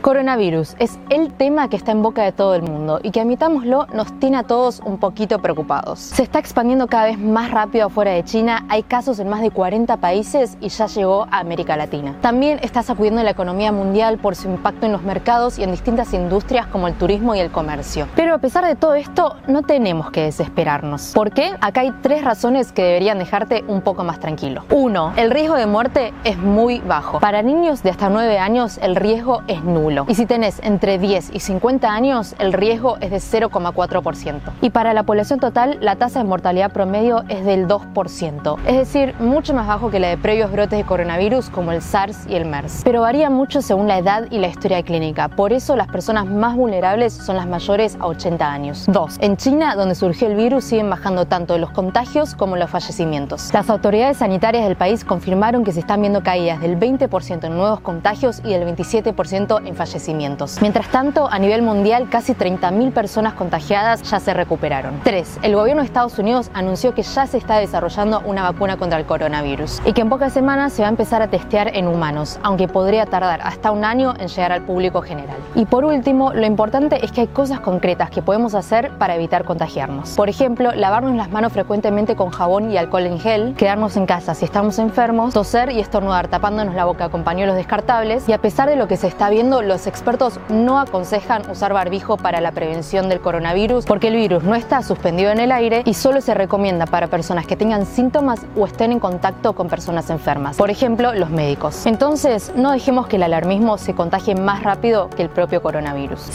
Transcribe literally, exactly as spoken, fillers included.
Coronavirus es el tema que está en boca de todo el mundo y que, admitámoslo, nos tiene a todos un poquito preocupados. Se está expandiendo cada vez más rápido afuera de China, hay casos en más de cuarenta países y ya llegó a América Latina. También está sacudiendo la economía mundial por su impacto en los mercados y en distintas industrias como el turismo y el comercio. Pero a pesar de todo esto, no tenemos que desesperarnos. ¿Por qué? Acá hay tres razones que deberían dejarte un poco más tranquilo. Uno, el riesgo de muerte es muy bajo. Para niños de hasta nueve años el riesgo es nulo. Y si tenés entre diez y cincuenta años, el riesgo es de cero coma cuatro por ciento. Y para la población total, la tasa de mortalidad promedio es del dos por ciento. Es decir, mucho más bajo que la de previos brotes de coronavirus como el SARS y el MERS. Pero varía mucho según la edad y la historia clínica. Por eso las personas más vulnerables son las mayores a ochenta años. Dos. En China, donde surgió el virus, siguen bajando tanto los contagios como los fallecimientos. Las autoridades sanitarias del país confirmaron que se están viendo caídas del veinte por ciento en nuevos contagios y del veintisiete por ciento en fallecimientos. Mientras tanto, a nivel mundial, casi treinta mil personas contagiadas ya se recuperaron. tres. El gobierno de Estados Unidos anunció que ya se está desarrollando una vacuna contra el coronavirus y que en pocas semanas se va a empezar a testear en humanos, aunque podría tardar hasta un año en llegar al público general. Y por último, lo importante es que hay cosas concretas que podemos hacer para evitar contagiarnos. Por ejemplo, lavarnos las manos frecuentemente con jabón y alcohol en gel, quedarnos en casa si estamos enfermos, toser y estornudar tapándonos la boca con pañuelos descartables. Y a pesar de lo que se está viendo, los expertos no aconsejan usar barbijo para la prevención del coronavirus porque el virus no está suspendido en el aire y solo se recomienda para personas que tengan síntomas o estén en contacto con personas enfermas, por ejemplo, los médicos. Entonces, no dejemos que el alarmismo se contagie más rápido que el propio coronavirus.